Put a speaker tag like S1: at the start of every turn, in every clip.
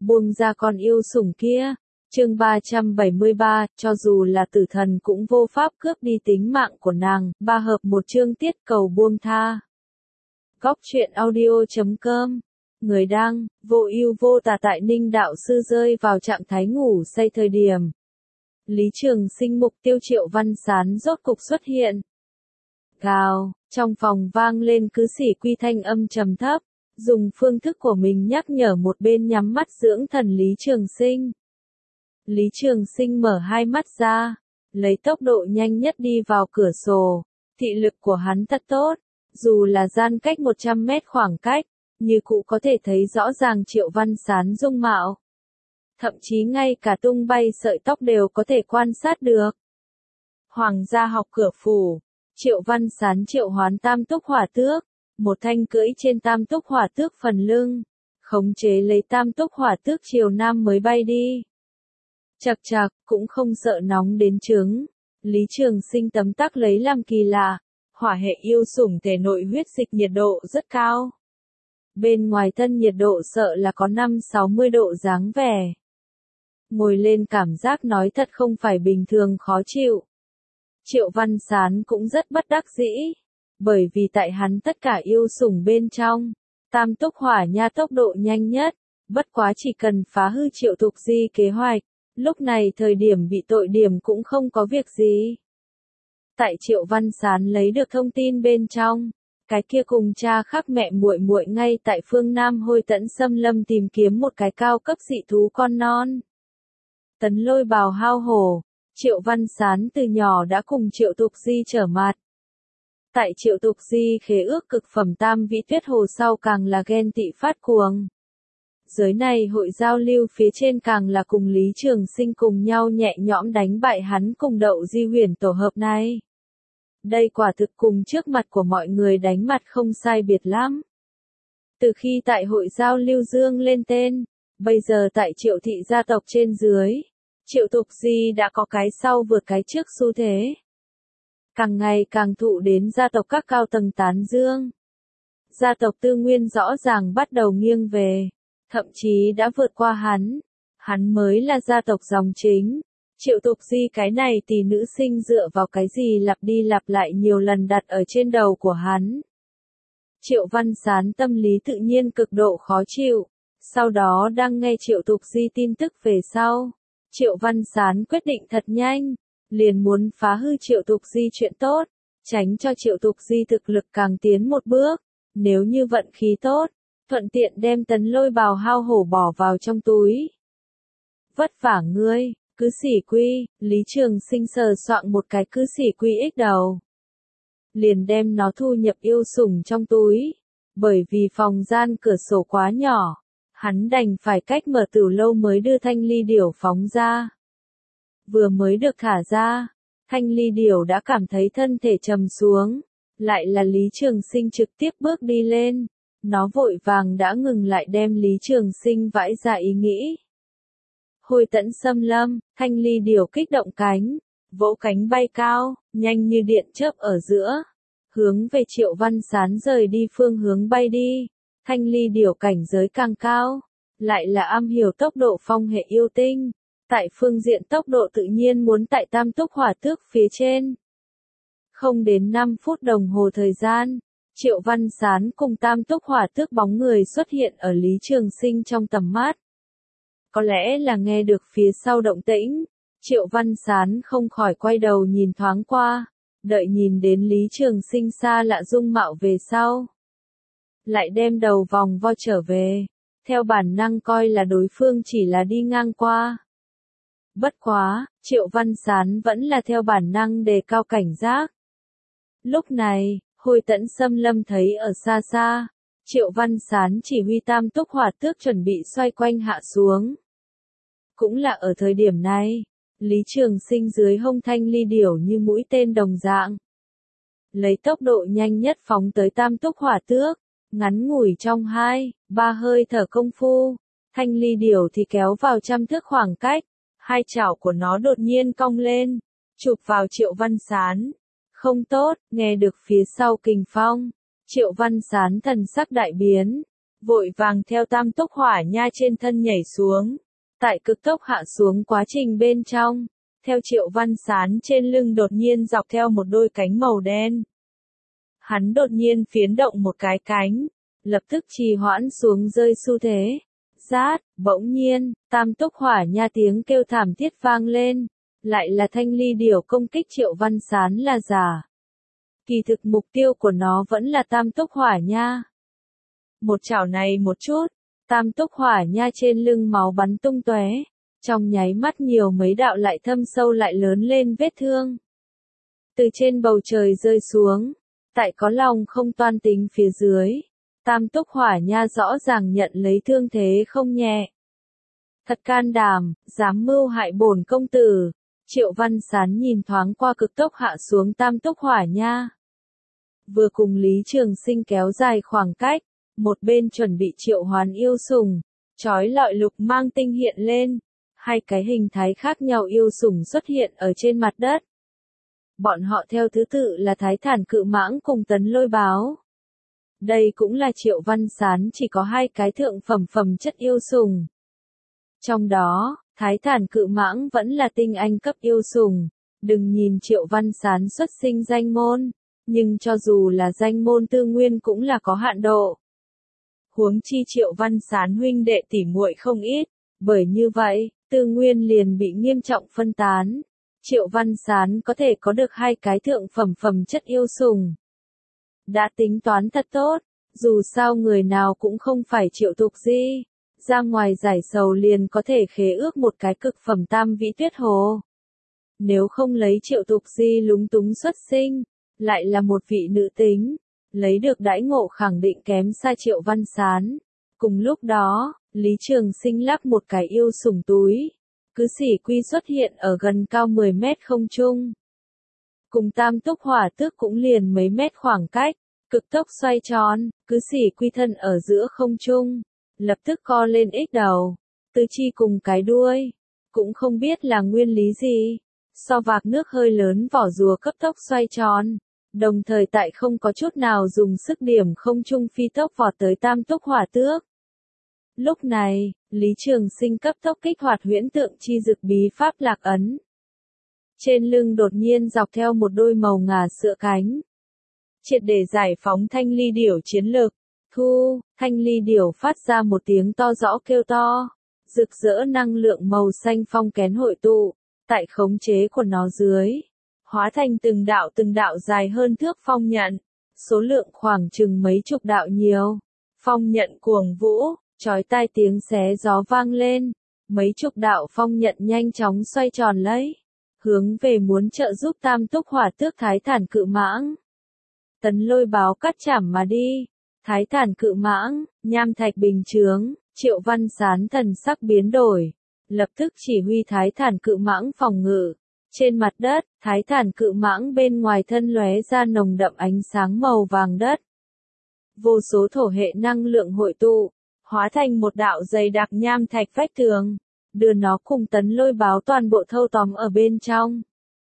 S1: buông ra con yêu sủng kia. Chương 373, cho dù là tử thần cũng vô pháp cướp đi tính mạng của nàng, 3 hợp 1 chương tiết cầu buông tha. Góc truyện audio.com. Người đăng, vô ưu vô tà. Tại Ninh đạo sư rơi vào trạng thái ngủ say thời điểm Lý Trường Sinh mục tiêu Triệu Văn Sán rốt cục xuất hiện. Gào, trong phòng vang lên cứ xỉ quy thanh âm trầm thấp, dùng phương thức của mình nhắc nhở một bên nhắm mắt dưỡng thần Lý Trường Sinh. Lý Trường Sinh mở hai mắt ra, lấy tốc độ nhanh nhất đi vào cửa sổ, thị lực của hắn thật tốt, dù là gian cách 100 mét khoảng cách, như cụ có thể thấy rõ ràng Triệu Văn Sán dung mạo. Thậm chí ngay cả tung bay sợi tóc đều có thể quan sát được. Hoàng gia học cửa phủ, Triệu Văn Sán triệu hoán tam túc hỏa tước, một thanh cưỡi trên tam túc hỏa tước phần lưng, khống chế lấy tam túc hỏa tước chiều nam mới bay đi. Chậc chậc, cũng không sợ nóng đến trứng. Lý Trường Sinh tấm tắc lấy làm kỳ lạ, hỏa hệ yêu sủng thể nội huyết dịch nhiệt độ rất cao. Bên ngoài thân nhiệt độ sợ là có 5-60 độ dáng vẻ. Ngồi lên cảm giác nói thật không phải bình thường khó chịu. Triệu Văn Sán cũng rất bất đắc dĩ, bởi vì tại hắn tất cả yêu sủng bên trong, tam túc hỏa nha tốc độ nhanh nhất, bất quá chỉ cần phá hư Triệu Thục Di kế hoạch, lúc này thời điểm bị tội điểm cũng không có việc gì. Tại Triệu Văn Sán lấy được thông tin bên trong, cái kia cùng cha khác mẹ muội muội ngay tại phương Nam Hôi Tẫn xâm lâm tìm kiếm một cái cao cấp dị thú con non. Tấn Lôi bào hao hổ, Triệu Văn Sán từ nhỏ đã cùng Triệu Thục Di trở mặt. Tại Triệu Thục Di khế ước cực phẩm tam vĩ tuyết hồ sau càng là ghen tị phát cuồng. Giới này hội giao lưu phía trên càng là cùng Lý Trường Sinh cùng nhau nhẹ nhõm đánh bại hắn cùng Đậu Di Huyền tổ hợp này. Đây quả thực cùng trước mặt của mọi người đánh mặt không sai biệt lắm. Từ khi tại hội giao lưu dương lên tên, bây giờ tại Triệu thị gia tộc trên dưới, Triệu Thục Di đã có cái sau vượt cái trước xu thế. Càng ngày càng thụ đến gia tộc các cao tầng tán dương. Gia tộc Tư Nguyên rõ ràng bắt đầu nghiêng về, thậm chí đã vượt qua hắn mới là gia tộc dòng chính. Triệu Thục Di cái này tỷ nữ sinh dựa vào cái gì lặp đi lặp lại nhiều lần đặt ở trên đầu của hắn. Triệu Văn Sán tâm lý tự nhiên cực độ khó chịu, sau đó đang nghe Triệu Thục Di tin tức về sau. Triệu Văn Sán quyết định thật nhanh, liền muốn phá hư Triệu Thục Di chuyện tốt, tránh cho Triệu Thục Di thực lực càng tiến một bước, nếu như vận khí tốt, thuận tiện đem Tấn Lôi bào hao hổ bỏ vào trong túi. Vất vả ngươi, cứ xỉ quy, Lý Trường Sinh sờ soạng một cái cứ xỉ quy ích đầu. Liền đem nó thu nhập yêu sủng trong túi, bởi vì phòng gian cửa sổ quá nhỏ, hắn đành phải cách mở từ lâu mới đưa thanh ly điểu phóng ra. Vừa mới được thả ra, thanh ly điểu đã cảm thấy thân thể trầm xuống, lại là Lý Trường Sinh trực tiếp bước đi lên, nó vội vàng đã ngừng lại đem Lý Trường Sinh vãi ra ý nghĩ. Hôi Tẫn xâm lâm, thanh ly điểu kích động cánh, vỗ cánh bay cao, nhanh như điện chớp ở giữa, hướng về Triệu Văn Sán rời đi phương hướng bay đi. Thanh ly điểu cảnh giới càng cao, lại là am hiểu tốc độ phong hệ yêu tinh, tại phương diện tốc độ tự nhiên muốn tại tam túc hỏa tước phía trên. Không đến 5 phút đồng hồ thời gian, Triệu Văn Sán cùng tam túc hỏa tước bóng người xuất hiện ở Lý Trường Sinh trong tầm mắt. Có lẽ là nghe được phía sau động tĩnh, Triệu Văn Sán không khỏi quay đầu nhìn thoáng qua, đợi nhìn đến Lý Trường Sinh xa lạ dung mạo về sau. Lại đem đầu vòng vo trở về, theo bản năng coi là đối phương chỉ là đi ngang qua. Bất quá, Triệu Văn Sán vẫn là theo bản năng đề cao cảnh giác. Lúc này, Hôi Tẫn xâm lâm thấy ở xa xa, Triệu Văn Sán chỉ huy tam túc hỏa tước chuẩn bị xoay quanh hạ xuống. Cũng là ở thời điểm này, Lý Trường Sinh dưới hông thanh ly điểu như mũi tên đồng dạng. Lấy tốc độ nhanh nhất phóng tới tam túc hỏa tước, ngắn ngủi trong 2-3 hơi thở công phu, thanh ly điểu thì kéo vào 100 thước khoảng cách, hai chảo của nó đột nhiên cong lên, chụp vào Triệu Văn Sán. Không tốt, nghe được phía sau kình phong, Triệu Văn Sán thần sắc đại biến, vội vàng theo tam túc hỏa nha trên thân nhảy xuống. Tại cực tốc hạ xuống quá trình bên trong, theo Triệu Văn Sán trên lưng đột nhiên dọc theo một đôi cánh màu đen. Hắn đột nhiên phiến động một cái cánh, lập tức trì hoãn xuống rơi xu thế. Rát, bỗng nhiên, tam túc hỏa nha tiếng kêu thảm thiết vang lên, lại là thanh ly điểu công kích Triệu Văn Sán là giả. Kỳ thực mục tiêu của nó vẫn là tam túc hỏa nha. Một chảo này một chút, tam túc hỏa nha trên lưng máu bắn tung tóe, trong nháy mắt nhiều mấy đạo lại thâm sâu lại lớn lên vết thương. Từ trên bầu trời rơi xuống, tại có lòng không toan tính phía dưới, tam túc hỏa nha rõ ràng nhận lấy thương thế không nhẹ. Thật can đảm, dám mưu hại bổn công tử. Triệu Văn Sán nhìn thoáng qua cực tốc hạ xuống tam túc hỏa nha. Vừa cùng Lý Trường Sinh kéo dài khoảng cách, một bên chuẩn bị triệu hoán yêu sủng, chói lọi lục mang tinh hiện lên, hai cái hình thái khác nhau yêu sủng xuất hiện ở trên mặt đất. Bọn họ theo thứ tự là Thái Thản Cự Mãng cùng Tấn Lôi Báo. Đây cũng là Triệu Văn Sán chỉ có hai cái thượng phẩm chất yêu sủng. Trong đó, Thái Thản Cự Mãng vẫn là tinh anh cấp yêu sủng. Đừng nhìn Triệu Văn Sán xuất sinh danh môn, nhưng cho dù là danh môn tư nguyên cũng là có hạn độ. Huống chi Triệu Văn Sán huynh đệ tỉ muội không ít, bởi như vậy, tư nguyên liền bị nghiêm trọng phân tán. Triệu Văn Sán có thể có được hai cái thượng phẩm chất yêu sủng. Đã tính toán thật tốt, dù sao người nào cũng không phải Triệu Tục Di, ra ngoài giải sầu liền có thể khế ước một cái cực phẩm tam vĩ tuyết hồ. Nếu không lấy Triệu Tục Di lúng túng xuất sinh, lại là một vị nữ tính, lấy được đãi ngộ khẳng định kém xa Triệu Văn Sán. Cùng lúc đó, Lý Trường Sinh lắc một cái yêu sủng túi, cứ xỉ quy xuất hiện ở gần cao 10 mét không trung. Cùng tam túc hỏa tước cũng liền mấy mét khoảng cách, cực tốc xoay tròn, cứ xỉ quy thân ở giữa không trung, lập tức co lên ích đầu, tứ chi cùng cái đuôi, cũng không biết là nguyên lý gì. So vạc nước hơi lớn vỏ rùa cấp tốc xoay tròn, đồng thời tại không có chút nào dùng sức điểm không trung phi tốc vọt tới tam túc hỏa tước. Lúc này, Lý Trường Sinh cấp tốc kích hoạt huyễn tượng chi dực bí pháp lạc ấn. Trên lưng đột nhiên dọc theo một đôi màu ngà sữa cánh. Triệt để giải phóng thanh ly điểu chiến lực. Thu, thanh ly điểu phát ra một tiếng to rõ kêu to. Rực rỡ năng lượng màu xanh phong kén hội tụ, tại khống chế của nó dưới. Hóa thành từng đạo dài hơn thước phong nhận. Số lượng khoảng chừng mấy chục đạo nhiều. Phong nhận cuồng vũ, chói tai tiếng xé gió vang lên. Mấy chục đạo phong nhận nhanh chóng xoay tròn lấy. Hướng về muốn trợ giúp tam túc hỏa tước Thái Thản Cự Mãng. Tấn Lôi Báo cắt chảm mà đi. Thái Thản Cự Mãng, nham thạch bình chướng, Triệu Văn Sán thần sắc biến đổi. Lập tức chỉ huy Thái Thản Cự Mãng phòng ngự. Trên mặt đất, Thái Thản Cự Mãng bên ngoài thân lóe ra nồng đậm ánh sáng màu vàng đất. Vô số thổ hệ năng lượng hội tụ, hóa thành một đạo dày đặc nham thạch vách tường, đưa nó cùng Tấn Lôi Báo toàn bộ thâu tóm ở bên trong.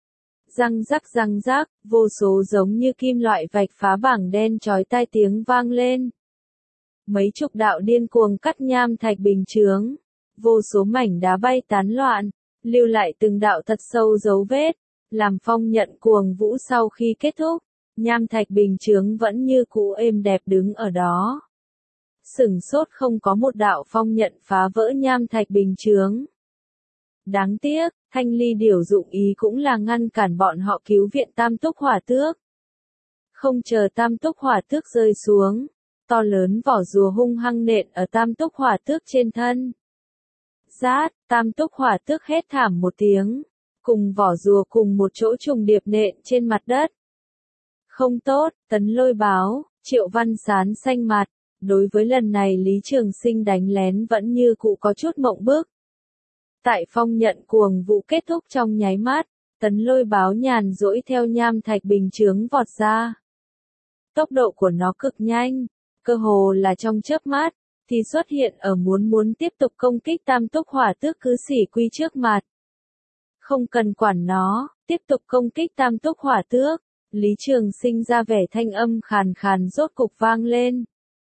S1: Răng rắc, vô số giống như kim loại vạch phá bảng đen chói tai tiếng vang lên. Mấy chục đạo điên cuồng cắt nham thạch bình chướng, vô số mảnh đá bay tán loạn, lưu lại từng đạo thật sâu dấu vết, làm phong nhận cuồng vũ sau khi kết thúc, nham thạch bình chướng vẫn như cũ êm đẹp đứng ở đó. Sửng sốt không có một đạo phong nhận phá vỡ nham thạch bình chướng. Đáng tiếc, thanh ly điểu dụng ý cũng là ngăn cản bọn họ cứu viện tam túc hỏa tước. Không chờ tam túc hỏa tước rơi xuống, to lớn vỏ rùa hung hăng nện ở tam túc hỏa tước trên thân. Rát, tam túc hỏa tước hét thảm một tiếng, cùng vỏ rùa cùng một chỗ trùng điệp nện trên mặt đất. Không tốt, Tấn Lôi Báo, Triệu Văn Sán xanh mặt, đối với lần này Lý Trường Sinh đánh lén vẫn như cũ có chút mộng bức. Tại phong nhận cuồng vũ kết thúc trong nháy mắt, Tấn Lôi Báo nhàn rỗi theo nham thạch bình chướng vọt ra. Tốc độ của nó cực nhanh, cơ hồ là trong chớp mắt, thì xuất hiện ở muốn tiếp tục công kích tam túc hỏa tước cứ xỉ quy trước mặt. Không cần quản nó, tiếp tục công kích tam túc hỏa tước, Lý Trường Sinh ra vẻ thanh âm khàn khàn rốt cục vang lên.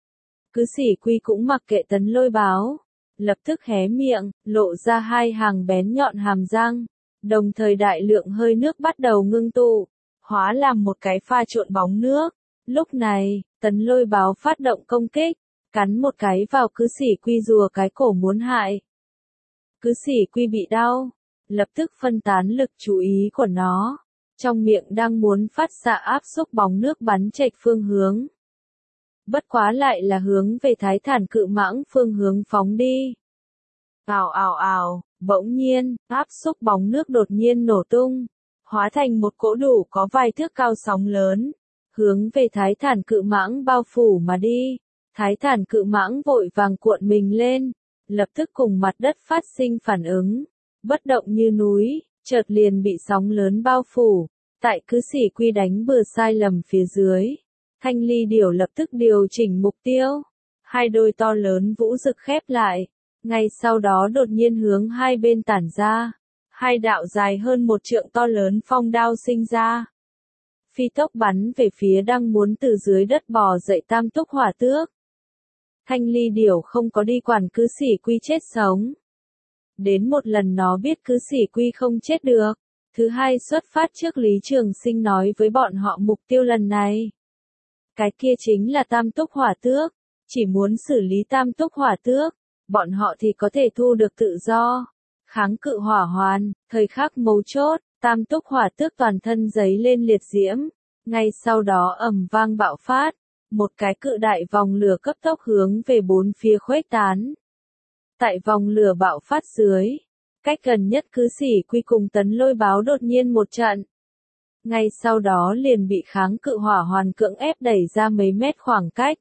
S1: Cứ Sĩ Quy cũng mặc kệ Tấn Lôi Báo, lập tức hé miệng, lộ ra hai hàng bén nhọn hàm răng, đồng thời đại lượng hơi nước bắt đầu ngưng tụ, hóa làm một cái pha trộn bóng nước. Lúc này, Tấn Lôi Báo phát động công kích, cắn một cái vào Cứ Sĩ Quy rùa cái cổ muốn hại. Cứ Sĩ Quy bị đau, lập tức phân tán lực chú ý của nó, trong miệng đang muốn phát xạ áp xúc bóng nước bắn chệch phương hướng. Bất quá lại là hướng về Thái Thản Cự Mãng phương hướng phóng đi. Ào ào ào, bỗng nhiên, áp xúc bóng nước đột nhiên nổ tung, hóa thành một cỗ đủ có vài thước cao sóng lớn, hướng về Thái Thản Cự Mãng bao phủ mà đi. Thái Thản Cự Mãng vội vàng cuộn mình lên, lập tức cùng mặt đất phát sinh phản ứng, bất động như núi, chợt liền bị sóng lớn bao phủ. Tại Cứ Sĩ Quy đánh bừa sai lầm phía dưới, Thanh Ly Điểu lập tức điều chỉnh mục tiêu, hai đôi to lớn vũ rực khép lại, ngay sau đó đột nhiên hướng hai bên tản ra, hai đạo dài hơn 1 trượng to lớn phong đao sinh ra, phi tốc bắn về phía đang muốn từ dưới đất bò dậy Tam Túc Hỏa Tước. Thanh Ly Điểu không có đi quản Cứ Sĩ Quy chết sống. Đến một lần nó biết Cứ Sĩ Quy không chết được. Thứ hai xuất phát trước Lý Trường Sinh nói với bọn họ mục tiêu lần này. Cái kia chính là Tam Túc Hỏa Tước. Chỉ muốn xử lý Tam Túc Hỏa Tước, bọn họ thì có thể thu được tự do. Kháng cự hỏa hoàn, thời khắc mấu chốt, Tam Túc Hỏa Tước toàn thân giấy lên liệt diễm. Ngay sau đó ầm vang bạo phát, một cái cự đại vòng lửa cấp tốc hướng về bốn phía khuếch tán. Tại vòng lửa bạo phát dưới, cách gần nhất Cứ Sĩ Quy cùng Tấn Lôi Báo đột nhiên một trận. Ngay sau đó liền bị kháng cự hỏa hoàn cưỡng ép đẩy ra mấy mét khoảng cách.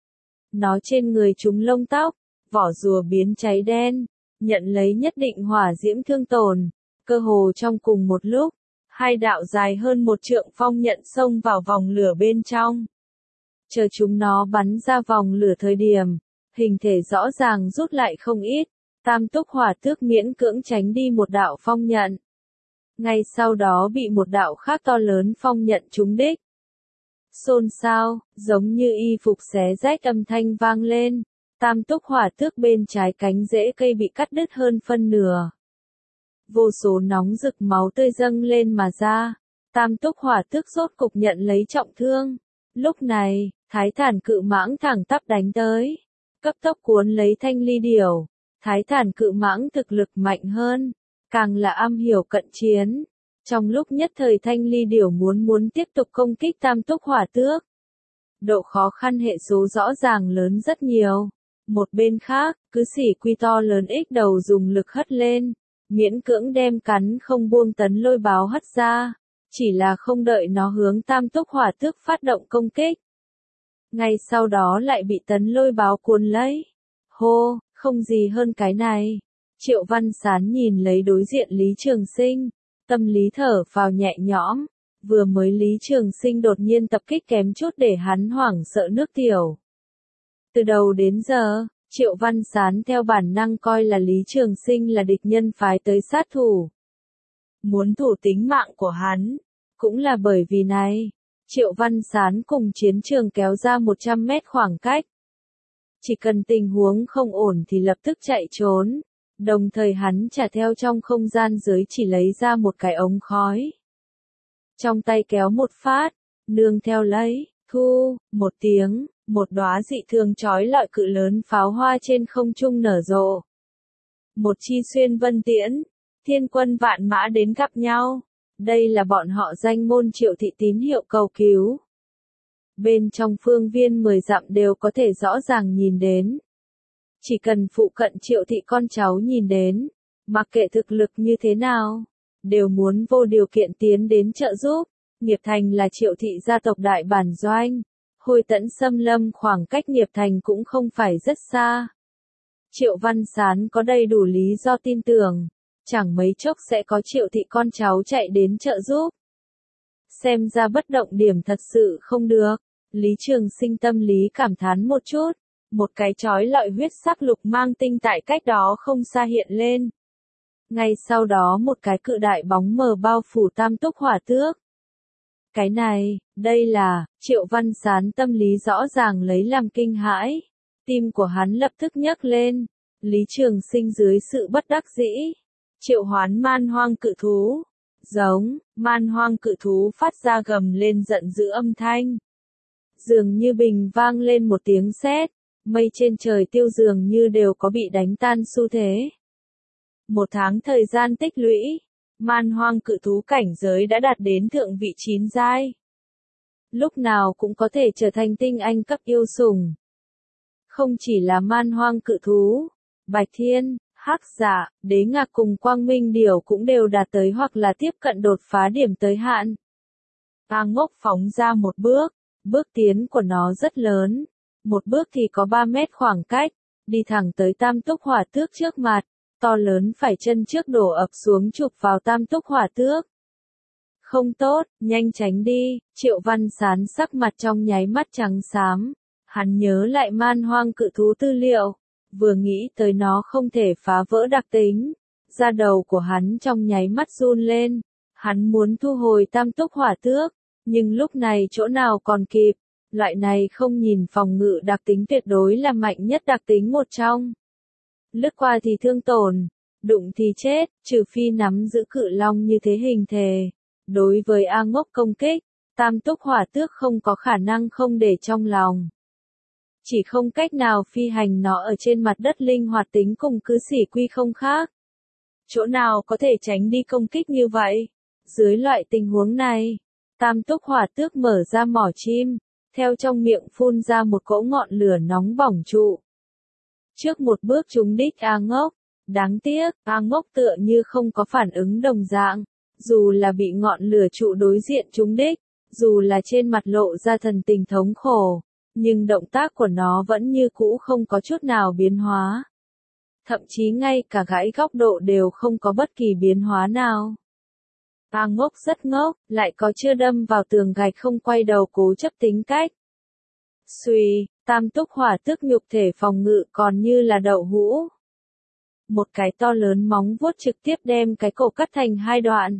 S1: Nó trên người chúng lông tóc, vỏ rùa biến cháy đen, nhận lấy nhất định hỏa diễm thương tổn. Cơ hồ trong cùng một lúc, hai đạo dài hơn 1 trượng phong nhận xông vào vòng lửa bên trong. Chờ chúng nó bắn ra vòng lửa thời điểm, hình thể rõ ràng rút lại không ít. Tam Túc Hỏa Tước miễn cưỡng tránh đi một đạo phong nhận. Ngay sau đó bị một đạo khác to lớn phong nhận trúng đích. Xôn xao, giống như y phục xé rách âm thanh vang lên. Tam Túc Hỏa Tước bên trái cánh rễ cây bị cắt đứt hơn phân nửa. Vô số nóng rực máu tươi dâng lên mà ra. Tam Túc Hỏa Tước rốt cục nhận lấy trọng thương. Lúc này, Thái Thản Cự Mãng thẳng tắp đánh tới, cấp tốc cuốn lấy Thanh Ly Điểu. Thái Thản Cự Mãng thực lực mạnh hơn, càng là am hiểu cận chiến. Trong lúc nhất thời Thanh Ly Điểu muốn tiếp tục công kích Tam Túc Hỏa Tước. Độ khó khăn hệ số rõ ràng lớn rất nhiều. Một bên khác, Cứ Sĩ Quy to lớn ích đầu dùng lực hất lên, miễn cưỡng đem cắn không buông Tấn Lôi Báo hất ra, chỉ là không đợi nó hướng Tam Túc Hỏa Tước phát động công kích. Ngay sau đó lại bị Tấn Lôi Báo cuốn lấy. Hô, không gì hơn cái này. Triệu Văn Sán nhìn lấy đối diện Lý Trường Sinh, tâm lý thở phào nhẹ nhõm. Vừa mới Lý Trường Sinh đột nhiên tập kích kém chút để hắn hoảng sợ nước tiểu. Từ đầu đến giờ, Triệu Văn Sán theo bản năng coi là Lý Trường Sinh là địch nhân phái tới sát thủ. Muốn thủ tính mạng của hắn. Cũng là bởi vì này, Triệu Văn Sán cùng chiến trường kéo ra 100 mét khoảng cách. Chỉ cần tình huống không ổn thì lập tức chạy trốn. Đồng thời hắn trả theo trong không gian giới chỉ lấy ra một cái ống khói. Trong tay kéo một phát, nương theo lấy, thu, một tiếng, một đóa dị thường chói lọi cự lớn pháo hoa trên không trung nở rộ. Một chi xuyên vân tiễn, thiên quân vạn mã đến gặp nhau. Đây là bọn họ danh môn Triệu thị tín hiệu cầu cứu. Bên trong phương viên 10 dặm đều có thể rõ ràng nhìn đến. Chỉ cần phụ cận Triệu thị con cháu nhìn đến, mặc kệ thực lực như thế nào, đều muốn vô điều kiện tiến đến trợ giúp. Nghiệp Thành là Triệu thị gia tộc đại bản doanh. Hồi Tẫn xâm lâm khoảng cách Nghiệp Thành cũng không phải rất xa. Triệu Văn Sán có đầy đủ lý do tin tưởng, chẳng mấy chốc sẽ có Triệu thị con cháu chạy đến trợ giúp. Xem ra bất động điểm thật sự không được. Lý Trường Sinh tâm lý cảm thán một chút. Một cái chói lọi huyết sắc lục mang tinh tại cách đó không xa hiện lên. Ngay sau đó một cái cự đại bóng mờ bao phủ Tam Túc Hỏa Tước. Cái này, đây là, Triệu Văn Sán tâm lý rõ ràng lấy làm kinh hãi. Tim của hắn lập tức nhấc lên. Lý Trường Sinh dưới sự bất đắc dĩ, triệu hoán man hoang cự thú. Giống, man hoang cự thú phát ra gầm lên giận dữ âm thanh. Dường như bình vang lên một tiếng sét, mây trên trời tiêu dường như đều có bị đánh tan xu thế. 1 tháng thời gian tích lũy, man hoang cự thú cảnh giới đã đạt đến thượng vị 9 giai. Lúc nào cũng có thể trở thành tinh anh cấp yêu sủng. Không chỉ là man hoang cự thú, Bạch Thiên, Hắc Dạ, Đế Ngạc cùng Quang Minh Điểu cũng đều đạt tới hoặc là tiếp cận đột phá điểm tới hạn. A Ngốc phóng ra một bước tiến của nó rất lớn. Một bước thì có 3 mét khoảng cách, đi thẳng tới Tam Túc Hỏa Tước trước mặt, to lớn phải chân trước đổ ập xuống chụp vào Tam Túc Hỏa Tước. Không tốt, nhanh tránh đi, Triệu Văn Sán sắc mặt trong nháy mắt trắng xám. Hắn nhớ lại man hoang cự thú tư liệu, vừa nghĩ tới nó không thể phá vỡ đặc tính, da đầu của hắn trong nháy mắt run lên. Hắn muốn thu hồi Tam Túc Hỏa Tước, nhưng lúc này chỗ nào còn kịp, loại này không nhìn phòng ngự đặc tính tuyệt đối là mạnh nhất đặc tính một trong. Lướt qua thì thương tổn, đụng thì chết, trừ phi nắm giữ cự long như thế hình thể. Đối với A Ngốc công kích, Tam Túc Hỏa Tước không có khả năng không để trong lòng. Chỉ không cách nào phi hành nó ở trên mặt đất linh hoạt tính cùng cứ xỉ quy không khác. Chỗ nào có thể tránh đi công kích như vậy? Dưới loại tình huống này, Tam Túc Hỏa Tước mở ra mỏ chim, theo trong miệng phun ra một cỗ ngọn lửa nóng bỏng trụ. Trước một bước trúng đích A Ngốc, đáng tiếc, A Ngốc tựa như không có phản ứng đồng dạng, dù là bị ngọn lửa trụ đối diện trúng đích, dù là trên mặt lộ ra thần tình thống khổ, nhưng động tác của nó vẫn như cũ không có chút nào biến hóa. Thậm chí ngay cả gãy góc độ đều không có bất kỳ biến hóa nào. A Ngốc rất ngốc, lại có chưa đâm vào tường gạch không quay đầu cố chấp tính cách. Xuy, Tam Túc Hỏa Tước nhục thể phòng ngự còn như là đậu hũ. Một cái to lớn móng vuốt trực tiếp đem cái cổ cắt thành 2 đoạn.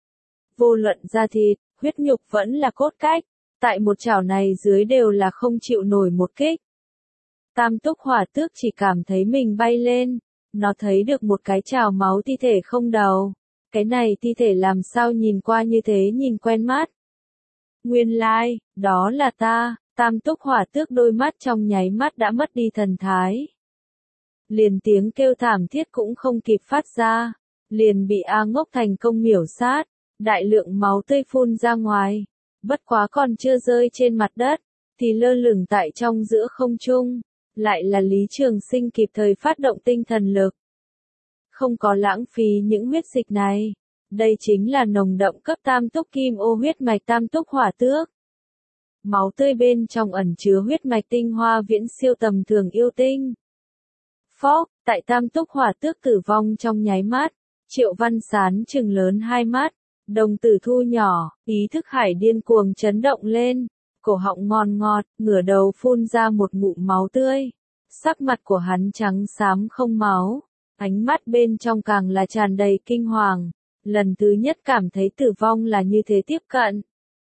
S1: Vô luận da thịt, huyết nhục vẫn là cốt cách, tại một chảo này dưới đều là không chịu nổi một kích. Tam Túc Hỏa Tước chỉ cảm thấy mình bay lên, nó thấy được một cái chảo máu thi thể không đầu. Cái này thi thể làm sao nhìn qua như thế nhìn quen mắt. Nguyên lai, đó là ta. Tam Túc Hỏa Tước đôi mắt trong nháy mắt đã mất đi thần thái. Liền tiếng kêu thảm thiết cũng không kịp phát ra, liền bị A Ngốc thành công miểu sát, đại lượng máu tươi phun ra ngoài, bất quá còn chưa rơi trên mặt đất, thì lơ lửng tại trong giữa không trung, lại là Lý Trường Sinh kịp thời phát động tinh thần lực. Không có lãng phí những huyết dịch này, đây chính là nồng đậm cấp Tam Túc Kim Ô huyết mạch Tam Túc Hỏa Tước. Máu tươi bên trong ẩn chứa huyết mạch tinh hoa viễn siêu tầm thường yêu tinh. Phốc, tại Tam Túc Hỏa Tước tử vong trong nháy mắt, Triệu Văn Sán trừng lớn 2 mắt, đồng tử thu nhỏ, ý thức hải điên cuồng chấn động lên, cổ họng ngon ngọt, ngửa đầu phun ra một ngụm máu tươi. Sắc mặt của hắn trắng xám không máu, ánh mắt bên trong càng là tràn đầy kinh hoàng, lần thứ nhất cảm thấy tử vong là như thế tiếp cận.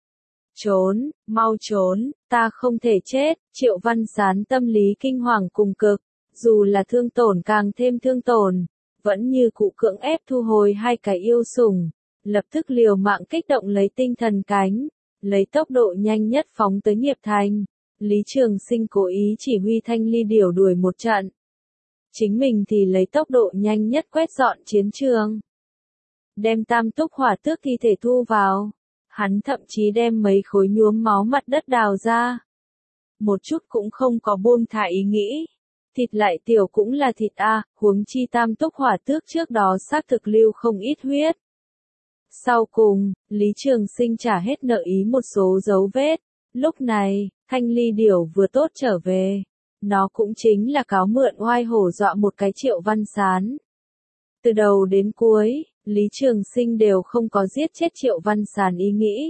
S1: Trốn, mau trốn, ta không thể chết, Triệu Văn Sán tâm lý kinh hoàng cùng cực, dù là thương tổn càng thêm thương tổn, vẫn như cụ cưỡng ép thu hồi 2 cái yêu sủng, lập tức liều mạng kích động lấy tinh thần cánh, lấy tốc độ nhanh nhất phóng tới Nghiệp Thành. Lý Trường Sinh cố ý chỉ huy Thanh Ly Điểu đuổi một trận. Chính mình thì lấy tốc độ nhanh nhất quét dọn chiến trường. Đem Tam Túc Hỏa Tước thi thể thu vào. Hắn thậm chí đem mấy khối nhuốm máu mặt đất đào ra. Một chút cũng không có buông thả ý nghĩ. Thịt lại tiểu cũng là thịt a, huống chi Tam Túc Hỏa Tước trước đó xác thực lưu không ít huyết. Sau cùng, Lý Trường Sinh trả hết nợ ý một số dấu vết. Lúc này, Thanh Ly Điểu vừa tốt trở về. Nó cũng chính là cáo mượn oai hổ dọa một cái Triệu Văn Sán. Từ đầu đến cuối, Lý Trường Sinh đều không có giết chết Triệu Văn Sán ý nghĩ.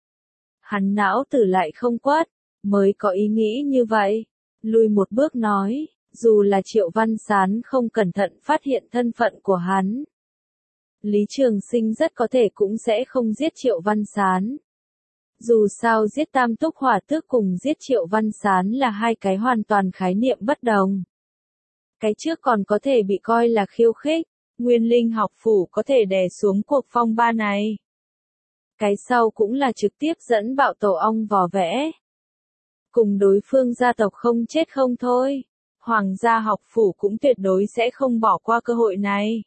S1: Hắn não tử lại không quát, mới có ý nghĩ như vậy. Lùi một bước nói, dù là Triệu Văn Sán không cẩn thận phát hiện thân phận của hắn. Lý Trường Sinh rất có thể cũng sẽ không giết Triệu Văn Sán. Dù sao giết Tam Túc Hỏa Tước cùng giết Triệu Văn Sán là hai cái hoàn toàn khái niệm bất đồng. Cái trước còn có thể bị coi là khiêu khích, Nguyên Linh học phủ có thể đè xuống cuộc phong ba này. Cái sau cũng là trực tiếp dẫn bạo tổ ong vò vẽ. Cùng đối phương gia tộc không chết không thôi, Hoàng gia học phủ cũng tuyệt đối sẽ không bỏ qua cơ hội này.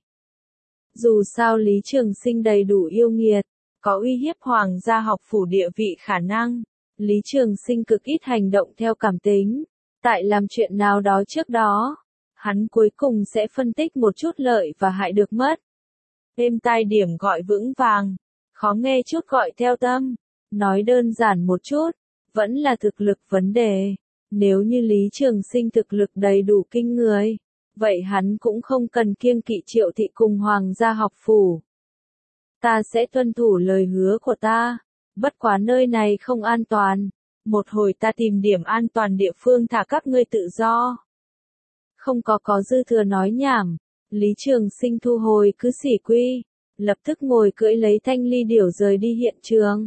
S1: Dù sao Lý Trường Sinh đầy đủ yêu nghiệt, có uy hiếp Hoàng gia học phủ địa vị khả năng. Lý Trường Sinh cực ít hành động theo cảm tính. Tại làm chuyện nào đó trước đó, hắn cuối cùng sẽ phân tích một chút lợi và hại được mất. Êm tai điểm gọi vững vàng, khó nghe chút gọi theo tâm. Nói đơn giản một chút, vẫn là thực lực vấn đề. Nếu như Lý Trường Sinh thực lực đầy đủ kinh người, vậy hắn cũng không cần kiêng kỵ Triệu thị cùng Hoàng gia học phủ. Ta sẽ tuân thủ lời hứa của ta, bất quá nơi này không an toàn. Một hồi ta tìm điểm an toàn địa phương thả các ngươi tự do. Không có dư thừa nói nhảm, Lý Trường Sinh thu hồi cứ xỉ quy, lập tức ngồi cưỡi lấy Thanh Ly Điểu rời đi hiện trường.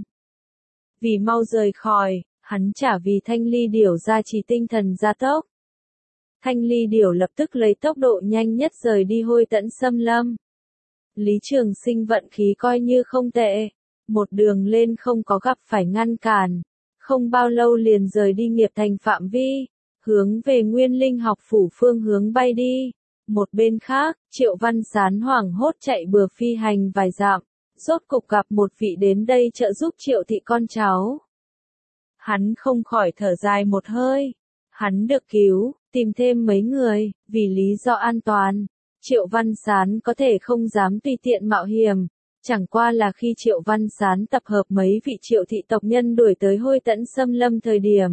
S1: Vì mau rời khỏi, hắn trả vì Thanh Ly Điểu gia trì tinh thần gia tốc. Thanh Ly Điểu lập tức lấy tốc độ nhanh nhất rời đi Hôi Tẫn Xâm Lâm. Lý Trường Sinh vận khí coi như không tệ, một đường lên không có gặp phải ngăn cản, không bao lâu liền rời đi Nghiệp Thành phạm vi, hướng về Nguyên Linh học phủ phương hướng bay đi. Một bên khác, Triệu Văn Sán hoảng hốt chạy bừa phi hành vài dặm, rốt cục gặp một vị đến đây trợ giúp Triệu thị con cháu. Hắn không khỏi thở dài một hơi, hắn được cứu, tìm thêm mấy người, vì lý do an toàn. Triệu Văn Sán có thể không dám tùy tiện mạo hiểm, chẳng qua là khi Triệu Văn Sán tập hợp mấy vị Triệu thị tộc nhân đuổi tới Hôi Tẫn Xâm Lâm thời điểm.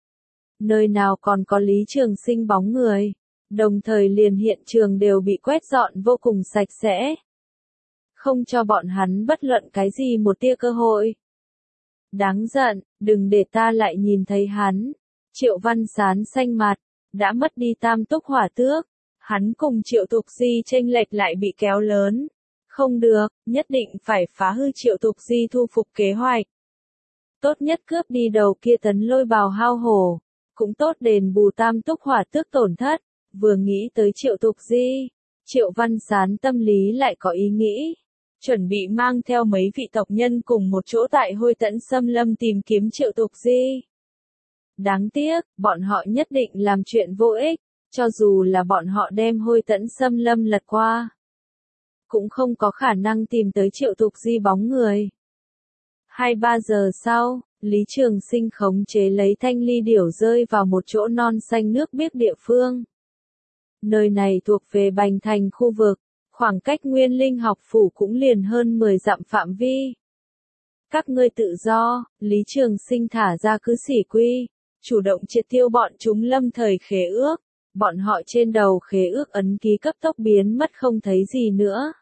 S1: Nơi nào còn có Lý Trường Sinh bóng người, đồng thời liền hiện trường đều bị quét dọn vô cùng sạch sẽ. Không cho bọn hắn bất luận cái gì một tia cơ hội. Đáng giận, đừng để ta lại nhìn thấy hắn. Triệu Văn Sán xanh mặt, đã mất đi Tam Túc Hỏa Tước. Hắn cùng Triệu Tục Di chênh lệch lại bị kéo lớn. Không được, nhất định phải phá hư Triệu Tục Di thu phục kế hoạch. Tốt nhất cướp đi đầu kia Tấn Lôi Bào hao hổ. Cũng tốt đền bù Tam Túc Hỏa Tước tổn thất. Vừa nghĩ tới Triệu Tục Di, Triệu Văn Sán tâm lý lại có ý nghĩ. Chuẩn bị mang theo mấy vị tộc nhân cùng một chỗ tại Hôi Tẫn Xâm Lâm tìm kiếm Triệu Tục Di. Đáng tiếc, bọn họ nhất định làm chuyện vô ích. Cho dù là bọn họ đem Hôi Tẫn Xâm Lâm lật qua, cũng không có khả năng tìm tới Triệu Tục Di bóng người. 2-3 giờ sau, Lý Trường Sinh khống chế lấy Thanh Ly Điểu rơi vào một chỗ non xanh nước biếc địa phương. Nơi này thuộc về Bành Thành khu vực, khoảng cách Nguyên Linh học phủ cũng liền hơn 10 dặm phạm vi. Các ngươi tự do, Lý Trường Sinh thả ra cứ xỉ quy, chủ động triệt tiêu bọn chúng lâm thời khế ước. Bọn họ trên đầu khế ước ấn ký cấp tốc biến mất không thấy gì nữa.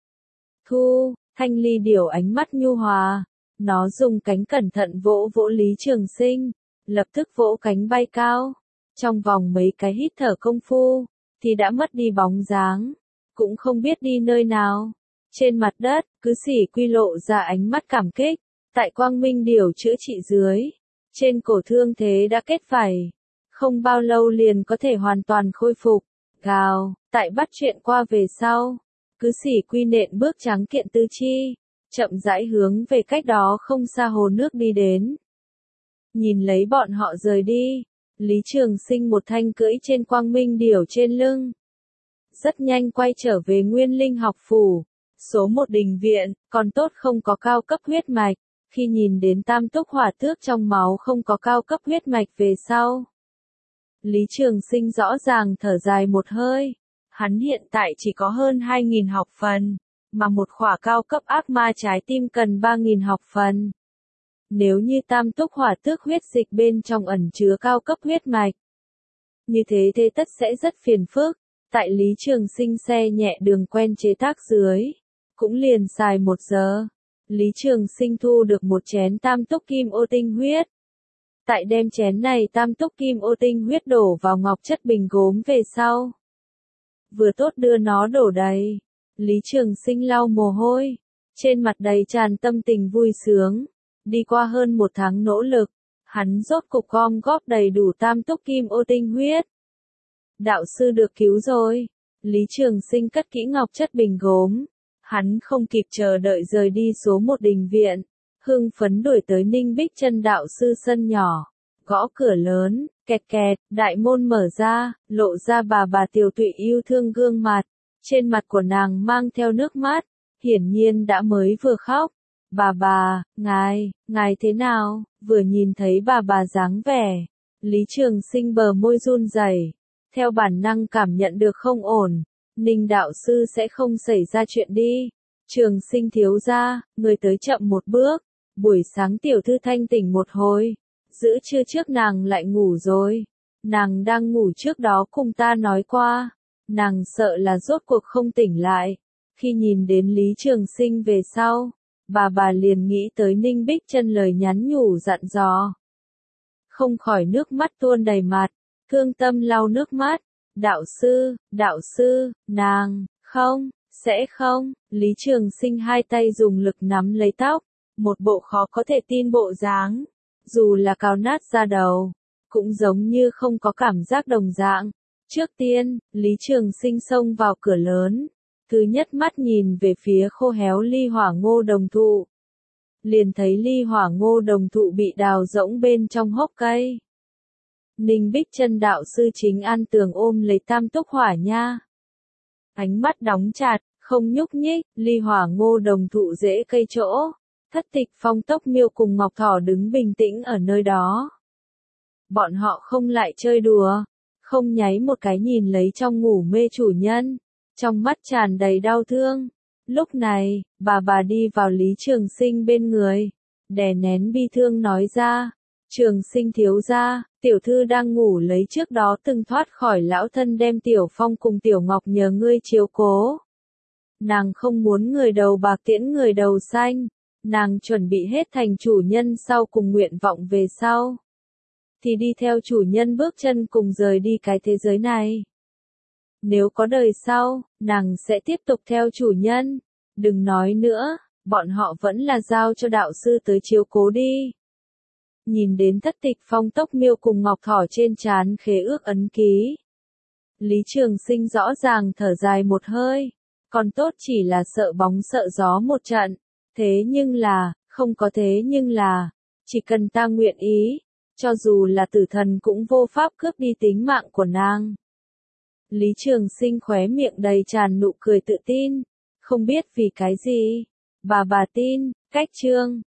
S1: Thu, Thanh Ly Điểu ánh mắt nhu hòa. Nó dùng cánh cẩn thận vỗ vỗ Lý Trường Sinh, lập tức vỗ cánh bay cao. Trong vòng mấy cái hít thở công phu, thì đã mất đi bóng dáng, cũng không biết đi nơi nào. Trên mặt đất, cứ xỉ quy lộ ra ánh mắt cảm kích, tại Quang Minh Điểu chữa trị dưới. Trên cổ thương thế đã kết vảy, không bao lâu liền có thể hoàn toàn khôi phục. Gào, tại bắt chuyện qua về sau, cứ xỉ quy nện bước trắng kiện tư chi, chậm rãi hướng về cách đó không xa hồ nước đi đến. Nhìn lấy bọn họ rời đi, Lý Trường Sinh một thanh cưỡi trên Quang Minh Điểu trên lưng. Rất nhanh quay trở về Nguyên Linh học phủ. Số 1 đình viện, còn tốt không có cao cấp huyết mạch. Khi nhìn đến Tam Túc Hỏa Tước trong máu không có cao cấp huyết mạch về sau, Lý Trường Sinh rõ ràng thở dài một hơi. Hắn hiện tại chỉ có hơn 2.000 học phần, mà một khỏa cao cấp ác ma trái tim cần 3.000 học phần. Nếu như Tam Túc Hỏa Tước huyết dịch bên trong ẩn chứa cao cấp huyết mạch, như thế thế tất sẽ rất phiền phức. Tại Lý Trường Sinh xe nhẹ đường quen chế tác dưới, cũng liền xài 1 giờ. Lý Trường Sinh thu được một chén Tam Túc Kim Ô Tinh huyết. Tại đem chén này Tam Túc Kim Ô Tinh huyết đổ vào ngọc chất bình gốm về sau, vừa tốt đưa nó đổ đầy. Lý Trường Sinh lau mồ hôi, trên mặt đầy tràn tâm tình vui sướng. Đi qua hơn 1 tháng nỗ lực, hắn rốt cục gom góp đầy đủ tam túc kim ô tinh huyết. Đạo sư được cứu rồi. Lý Trường Sinh cất kỹ ngọc chất bình gốm. Hắn không kịp chờ đợi rời đi số 1 đình viện. Hưng phấn đuổi tới Ninh Bích Chân đạo sư sân nhỏ. Gõ cửa lớn, kẹt kẹt, đại môn mở ra, lộ ra bà Tiểu Tụy yêu thương gương mặt. Trên mặt của nàng mang theo nước mắt, hiển nhiên đã mới vừa khóc. Bà, ngài thế nào? Vừa nhìn thấy bà dáng vẻ. Lý Trường Sinh bờ môi run rẩy, theo bản năng cảm nhận được không ổn. Ninh đạo sư sẽ không xảy ra chuyện đi. Trường Sinh thiếu gia, người tới chậm một bước. Buổi sáng tiểu thư thanh tỉnh một hồi, giữa trưa trước nàng lại ngủ rồi. Nàng đang ngủ trước đó cùng ta nói qua. Nàng sợ là rốt cuộc không tỉnh lại. Khi nhìn đến Lý Trường Sinh về sau, bà liền nghĩ tới Ninh Bích Chân lời nhắn nhủ dặn dò. Không khỏi nước mắt tuôn đầy mặt, thương tâm lau nước mắt. Đạo sư, nàng, sẽ không. Lý Trường Sinh hai tay dùng lực nắm lấy tóc, một bộ khó có thể tin bộ dáng. Dù là cào nát da đầu, cũng giống như không có cảm giác đồng dạng. Trước tiên, Lý Trường Sinh xông vào cửa lớn. Thứ nhất mắt nhìn về phía khô héo ly hỏa ngô đồng thụ. Liền thấy ly hỏa ngô đồng thụ bị đào rỗng bên trong hốc cây. Ninh Bích Chân đạo sư chính an tường ôm lấy tam túc hỏa nha. Ánh mắt đóng chặt, không nhúc nhích, ly hỏa ngô đồng thụ rễ cây chỗ. Thất Tịch Phong Tốc Miêu cùng Ngọc Thỏ đứng bình tĩnh ở nơi đó. Bọn họ không lại chơi đùa, không nháy một cái nhìn lấy trong ngủ mê chủ nhân, trong mắt tràn đầy đau thương. Lúc này, bà đi vào Lý Trường Sinh bên người, đè nén bi thương nói ra, Trường Sinh thiếu gia, tiểu thư đang ngủ lấy trước đó từng thoát khỏi lão thân đem Tiểu Phong cùng Tiểu Ngọc nhờ ngươi chiếu cố. Nàng không muốn người đầu bạc tiễn người đầu xanh, nàng chuẩn bị hết thành chủ nhân sau cùng nguyện vọng về sau. Thì đi theo chủ nhân bước chân cùng rời đi cái thế giới này. Nếu có đời sau, nàng sẽ tiếp tục theo chủ nhân. Đừng nói nữa, bọn họ vẫn là giao cho đạo sư tới chiếu cố đi. Nhìn đến Thất Tịch Phong Tốc Miêu cùng Ngọc Thỏ trên trán khế ước ấn ký. Lý Trường Sinh rõ ràng thở dài một hơi. Còn tốt chỉ là sợ bóng sợ gió một trận. Thế nhưng là, không có thế nhưng là, chỉ cần ta nguyện ý, cho dù là tử thần cũng vô pháp cướp đi tính mạng của nàng. Lý Trường Sinh khóe miệng đầy tràn nụ cười tự tin, không biết vì cái gì. Bà tin, cách chương.